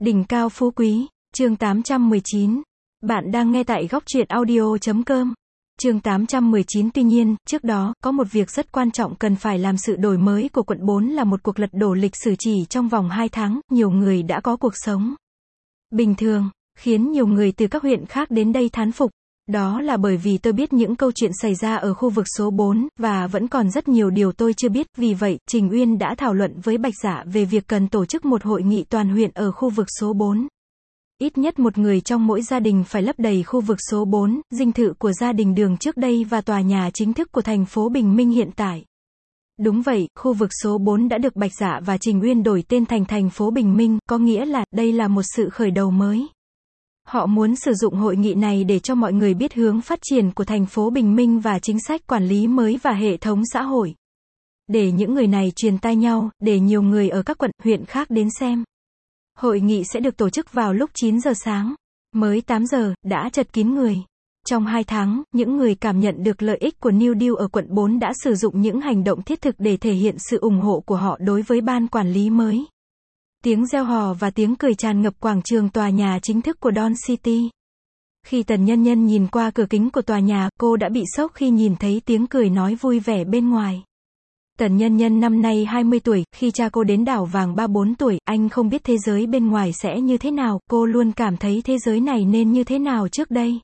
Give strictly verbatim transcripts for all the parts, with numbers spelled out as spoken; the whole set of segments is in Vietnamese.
Đỉnh cao phú quý, chương tám trăm mười chín. Bạn đang nghe tại góc truyện audio chấm com. Chương tám trăm mười chín. Tuy nhiên, trước đó, có một việc rất quan trọng cần phải làm. Sự đổi mới của quận bốn là một cuộc lật đổ lịch sử. Chỉ trong vòng hai tháng, nhiều người đã có cuộc sống bình thường, khiến nhiều người từ các huyện khác đến đây thán phục. Đó là bởi vì tôi biết những câu chuyện xảy ra ở khu vực số bốn, và vẫn còn rất nhiều điều tôi chưa biết. Vì vậy, Trình Uyên đã thảo luận với Bạch Dạ về việc cần tổ chức một hội nghị toàn huyện ở khu vực số bốn. Ít nhất một người trong mỗi gia đình phải lấp đầy khu vực số bốn, dinh thự của gia đình Đường trước đây và tòa nhà chính thức của thành phố Bình Minh hiện tại. Đúng vậy, khu vực số bốn đã được Bạch Dạ và Trình Uyên đổi tên thành thành phố Bình Minh, có nghĩa là, đây là một sự khởi đầu mới. Họ muốn sử dụng hội nghị này để cho mọi người biết hướng phát triển của thành phố Bình Minh và chính sách quản lý mới và hệ thống xã hội. Để những người này truyền tai nhau, để nhiều người ở các quận, huyện khác đến xem. Hội nghị sẽ được tổ chức vào lúc chín giờ sáng. Mới tám giờ, đã chật kín người. Trong hai tháng, những người cảm nhận được lợi ích của New Deal ở quận bốn đã sử dụng những hành động thiết thực để thể hiện sự ủng hộ của họ đối với ban quản lý mới. Tiếng reo hò và tiếng cười tràn ngập quảng trường tòa nhà chính thức của Don City. Khi Tần Nhân Nhân nhìn qua cửa kính của tòa nhà, cô đã bị sốc khi nhìn thấy tiếng cười nói vui vẻ bên ngoài. Tần Nhân Nhân năm nay hai mươi tuổi, khi cha cô đến đảo vàng ba bốn tuổi, anh không biết thế giới bên ngoài sẽ như thế nào, cô luôn cảm thấy thế giới này nên như thế nào trước đây.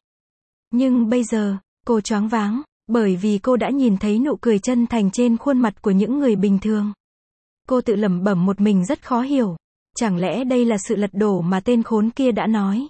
Nhưng bây giờ, cô choáng váng, bởi vì cô đã nhìn thấy nụ cười chân thành trên khuôn mặt của những người bình thường. Cô tự lẩm bẩm một mình rất khó hiểu. Chẳng lẽ đây là sự lật đổ mà tên khốn kia đã nói?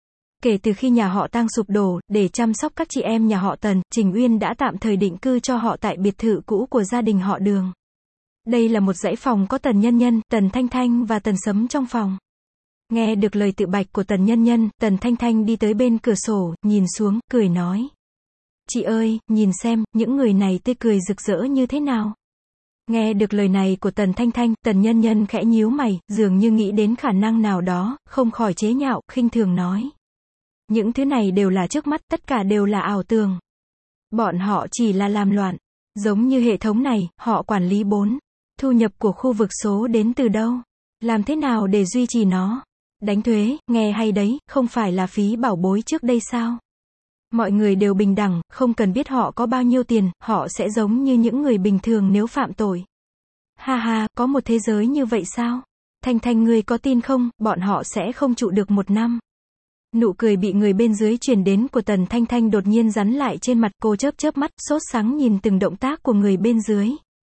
Kể từ khi nhà họ Tang sụp đổ, để chăm sóc các chị em nhà họ Tần, Trình Uyên đã tạm thời định cư cho họ tại biệt thự cũ của gia đình họ Đường. Đây là một dãy phòng có Tần Nhân Nhân, Tần Thanh Thanh và Tần Sấm trong phòng. Nghe được lời tự bạch của Tần Nhân Nhân, Tần Thanh Thanh đi tới bên cửa sổ, nhìn xuống, cười nói. Chị ơi, nhìn xem, những người này tươi cười rực rỡ như thế nào? Nghe được lời này của Tần Thanh Thanh, Tần Nhân Nhân khẽ nhíu mày, dường như nghĩ đến khả năng nào đó, không khỏi chế nhạo, khinh thường nói. Những thứ này đều là trước mắt, tất cả đều là ảo tưởng. Bọn họ chỉ là làm loạn. Giống như hệ thống này, họ quản lý bốn. Thu nhập của khu vực số đến từ đâu? Làm thế nào để duy trì nó? Đánh thuế, nghe hay đấy, không phải là phí bảo bối trước đây sao? Mọi người đều bình đẳng, không cần biết họ có bao nhiêu tiền, họ sẽ giống như những người bình thường nếu phạm tội. Ha ha, có một thế giới như vậy sao? Thanh Thanh ngươi có tin không, bọn họ sẽ không trụ được một năm. Nụ cười bị người bên dưới truyền đến của Tần Thanh Thanh đột nhiên rắn lại trên mặt, cô chớp chớp mắt, sốt sắng nhìn từng động tác của người bên dưới.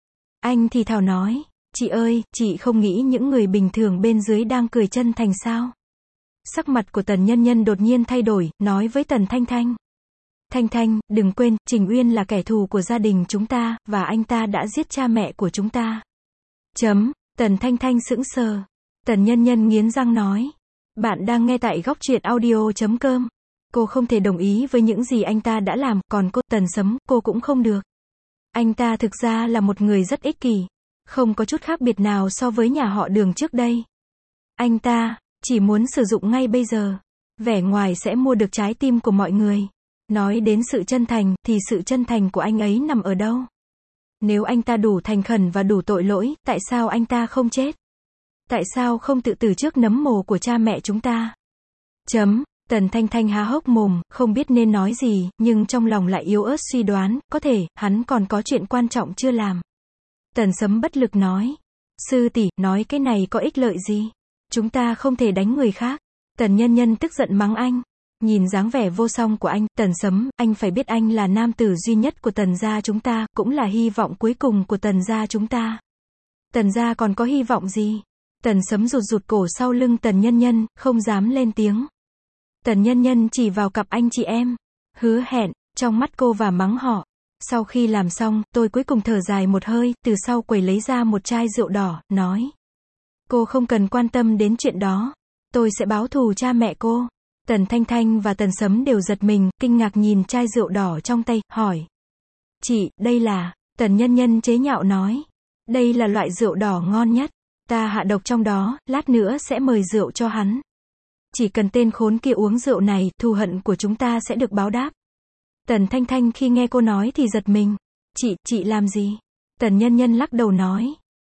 Anh thì thào nói, chị ơi, chị không nghĩ những người bình thường bên dưới đang cười chân thành sao? Sắc mặt của Tần Nhân Nhân đột nhiên thay đổi, nói với Tần Thanh Thanh. Thanh Thanh, đừng quên, Trình Uyên là kẻ thù của gia đình chúng ta, và anh ta đã giết cha mẹ của chúng ta. Chấm, Tần Thanh Thanh sững sờ. Tần Nhân Nhân nghiến răng nói. Bạn đang nghe tại góc truyện audio chấm com. Cô không thể đồng ý với những gì anh ta đã làm, còn cô, Tần Sấm, cô cũng không được. Anh ta thực ra là một người rất ích kỷ. Không có chút khác biệt nào so với nhà họ Đường trước đây. Anh ta, chỉ muốn sử dụng ngay bây giờ. Vẻ ngoài sẽ mua được trái tim của mọi người. Nói đến sự chân thành, thì sự chân thành của anh ấy nằm ở đâu? Nếu anh ta đủ thành khẩn và đủ tội lỗi, tại sao anh ta không chết? Tại sao không tự tử trước nấm mồ của cha mẹ chúng ta? Chấm, Tần Thanh Thanh há hốc mồm, không biết nên nói gì, nhưng trong lòng lại yếu ớt suy đoán, có thể, hắn còn có chuyện quan trọng chưa làm. Tần Sấm bất lực nói. Sư tỷ, nói cái này có ích lợi gì? Chúng ta không thể đánh người khác. Tần Nhân Nhân tức giận mắng anh. Nhìn dáng vẻ vô song của anh, Tần Sấm, anh phải biết anh là nam tử duy nhất của Tần gia chúng ta, cũng là hy vọng cuối cùng của Tần gia chúng ta. Tần gia còn có hy vọng gì? Tần Sấm rụt rụt cổ sau lưng Tần Nhân Nhân, không dám lên tiếng. Tần Nhân Nhân chỉ vào cặp anh chị em. Hứa Hẹn, trong mắt cô và mắng họ. Sau khi làm xong, tôi cuối cùng thở dài một hơi, từ sau quầy lấy ra một chai rượu đỏ, nói. Cô không cần quan tâm đến chuyện đó. Tôi sẽ báo thù cha mẹ cô. Tần Thanh Thanh và Tần Sấm đều giật mình, kinh ngạc nhìn chai rượu đỏ trong tay, hỏi. Chị, đây là, Tần Nhân Nhân chế nhạo nói. Đây là loại rượu đỏ ngon nhất. Ta hạ độc trong đó, lát nữa sẽ mời rượu cho hắn. Chỉ cần tên khốn kia uống rượu này, thù hận của chúng ta sẽ được báo đáp. Tần Thanh Thanh khi nghe cô nói thì giật mình. Chị, chị làm gì? Tần Nhân Nhân lắc đầu nói.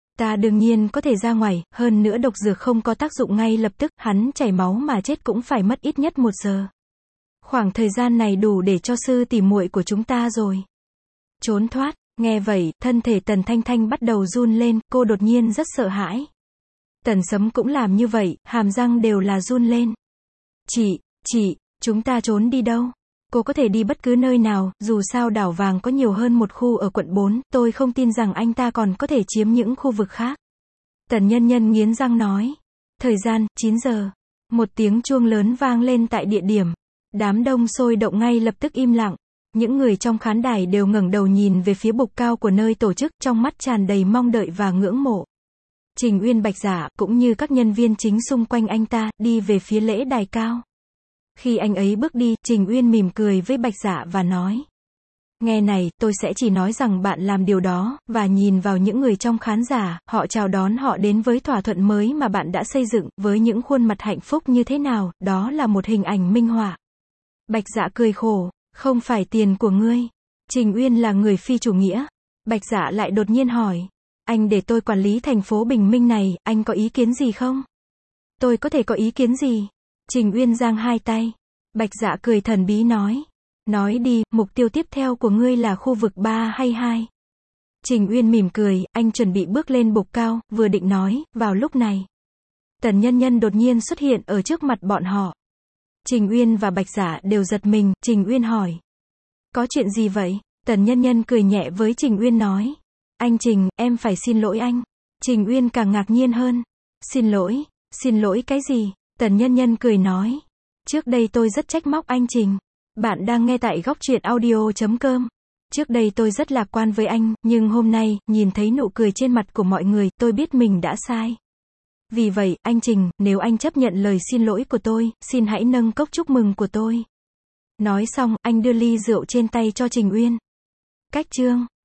Ta đương nhiên có thể ra ngoài, hơn nữa độc dược không có tác dụng ngay lập tức, hắn chảy máu mà chết cũng phải mất ít nhất một giờ. Khoảng thời gian này đủ để cho sư tỷ muội của chúng ta rồi. Trốn thoát, nghe vậy, thân thể Tần Thanh Thanh bắt đầu run lên, cô đột nhiên rất sợ hãi. Tần Sấm cũng làm như vậy, hàm răng đều là run lên. Chị, chị, chúng ta trốn đi đâu? Cô có thể đi bất cứ nơi nào, dù sao đảo vàng có nhiều hơn một khu ở quận bốn, tôi không tin rằng anh ta còn có thể chiếm những khu vực khác. Tần Nhân Nhân nghiến răng nói. Thời gian, chín giờ. Một tiếng chuông lớn vang lên tại địa điểm. Đám đông sôi động ngay lập tức im lặng. Những người trong khán đài đều ngẩng đầu nhìn về phía bục cao của nơi tổ chức, trong mắt tràn đầy mong đợi và ngưỡng mộ. Trình Uyên Bạch Dạ, cũng như các nhân viên chính xung quanh anh ta, đi về phía lễ đài cao. Khi anh ấy bước đi, Trình Uyên mỉm cười với Bạch Dạ và nói. Nghe này, tôi sẽ chỉ nói rằng bạn làm điều đó, và nhìn vào những người trong khán giả, họ chào đón họ đến với thỏa thuận mới mà bạn đã xây dựng, với những khuôn mặt hạnh phúc như thế nào, đó là một hình ảnh minh họa. Bạch Dạ cười khổ, không phải tiền của ngươi. Trình Uyên là người phi chủ nghĩa. Bạch Dạ lại đột nhiên hỏi. Anh để tôi quản lý thành phố Bình Minh này, anh có ý kiến gì không? Tôi có thể có ý kiến gì? Trình Uyên giang hai tay. Bạch Dạ cười thần bí nói. Nói đi, mục tiêu tiếp theo của ngươi là khu vực ba hay hai? Trình Uyên mỉm cười, anh chuẩn bị bước lên bục cao, vừa định nói, vào lúc này. Tần Nhân Nhân đột nhiên xuất hiện ở trước mặt bọn họ. Trình Uyên và Bạch Dạ đều giật mình, Trình Uyên hỏi. Có chuyện gì vậy? Tần Nhân Nhân cười nhẹ với Trình Uyên nói. Anh Trình, em phải xin lỗi anh. Trình Uyên càng ngạc nhiên hơn. Xin lỗi, xin lỗi cái gì? Tần Nhân Nhân cười nói. Trước đây tôi rất trách móc anh Trình. Bạn đang nghe tại góc truyện audio chấm com. Trước đây tôi rất lạc quan với anh, nhưng hôm nay, nhìn thấy nụ cười trên mặt của mọi người, tôi biết mình đã sai. Vì vậy, anh Trình, nếu anh chấp nhận lời xin lỗi của tôi, xin hãy nâng cốc chúc mừng của tôi. Nói xong, anh đưa ly rượu trên tay cho Trình Uyên. Cách chương